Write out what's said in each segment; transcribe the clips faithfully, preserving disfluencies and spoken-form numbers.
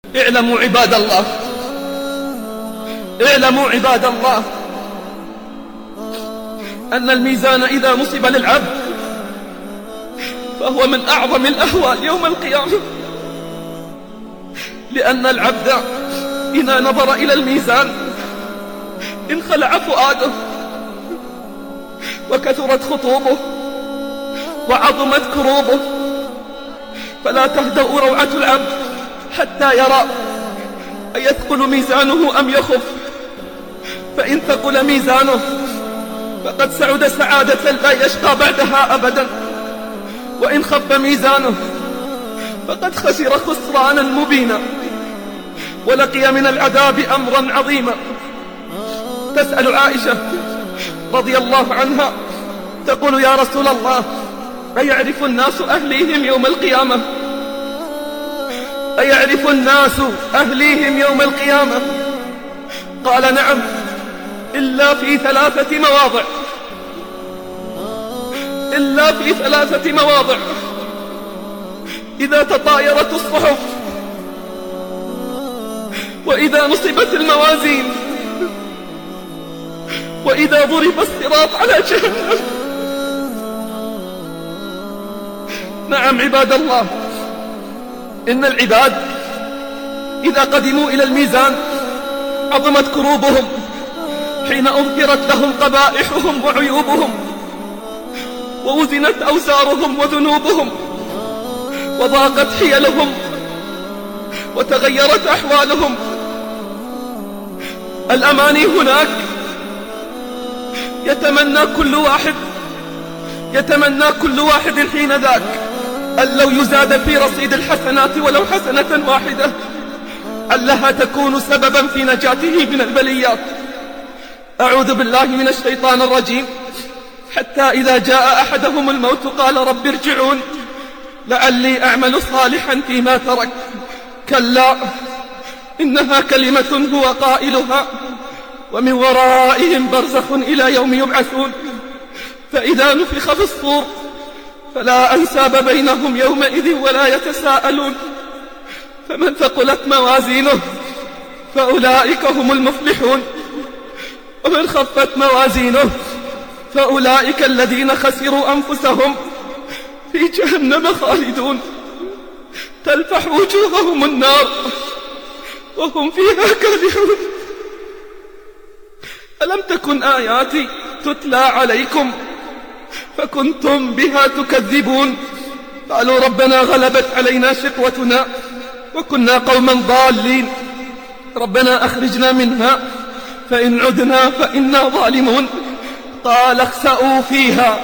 اعلموا عباد الله اعلموا عباد الله أن الميزان إذا نصب للعبد فهو من أعظم الأهوال يوم القيامة، لأن العبد إذا نظر إلى الميزان انخلع فؤاده وكثرت خطوبه وعظمت كروبه، فلا تهدأ روعة العبد حتى يرى أيثقل ميزانه أم يخف. فإن ثقل ميزانه فقد سعد سعادة لا يشقى بعدها أبدا، وإن خف ميزانه فقد خسر خسرانا مبينا ولقي من العذاب أمرا عظيما. تسأل عائشة رضي الله عنها تقول: يا رسول الله، أيعرف الناس أهليهم يوم القيامة؟ أيعرف الناس أهليهم يوم القيامة؟ قال: نعم، إلا في ثلاثة مواضع إلا في ثلاثة مواضع: إذا تطايرت الصحف، وإذا نصبت الموازين، وإذا ضرب الصراط على جهنم. نعم عباد الله، إن العباد إذا قدموا إلى الميزان عظمت كروبهم حين أظهرت لهم قبائحهم وعيوبهم، ووزنت أوزارهم وذنوبهم، وضاقت حيلهم وتغيرت أحوالهم. الأماني هناك يتمنى كل واحد يتمنى كل واحد حين ذاك أن لو يزاد في رصيد الحسنات ولو حسنة واحدة ألها تكون سببا في نجاته من البليات. أعوذ بالله من الشيطان الرجيم. حتى إذا جاء أحدهم الموت قال: رب ارجعون لعلي أعمل صالحا فيما ترك. كلا إنها كلمة هو قائلها ومن ورائهم برزخ إلى يوم يبعثون. فإذا نفخ في الصور فلا أنساب بينهم يومئذ ولا يتساءلون. فمن ثقلت موازينه فأولئك هم المفلحون، ومن خفت موازينه فأولئك الذين خسروا أنفسهم في جهنم خالدون، تلفح وجوههم النار وهم فيها كالحون. ألم تكن آياتي تتلى عليكم فكنتم بها تكذبون؟ قالوا ربنا غلبت علينا شقوتنا وكنا قوما ضالين، ربنا أخرجنا منها فإن عدنا فإنا ظالمون. قال اخسأوا فيها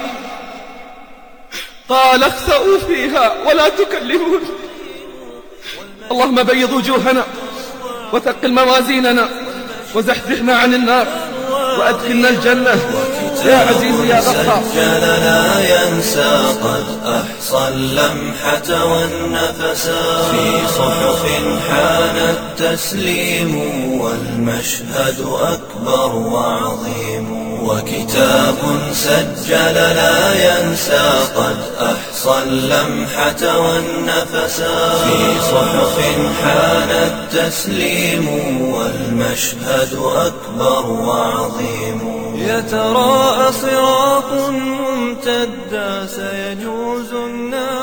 قال اخسأوا فيها ولا تكلمون. اللهم بيض وجوهنا وثقل موازيننا وزحزحنا عن النار وأدخلنا الجنة يا عزيز يا غفار. سجل لا ينسى قد أحصى اللمحة والنفسا، في صحف حان التسليم والمشهد أكبر وعظيم. وكتاب سجل لا ينسى قد أحصى اللمحة والنفسا، في صحف حان التسليم والمشهد أكبر وعظيم. يتراءى صراط ممتدا سيجوز الناس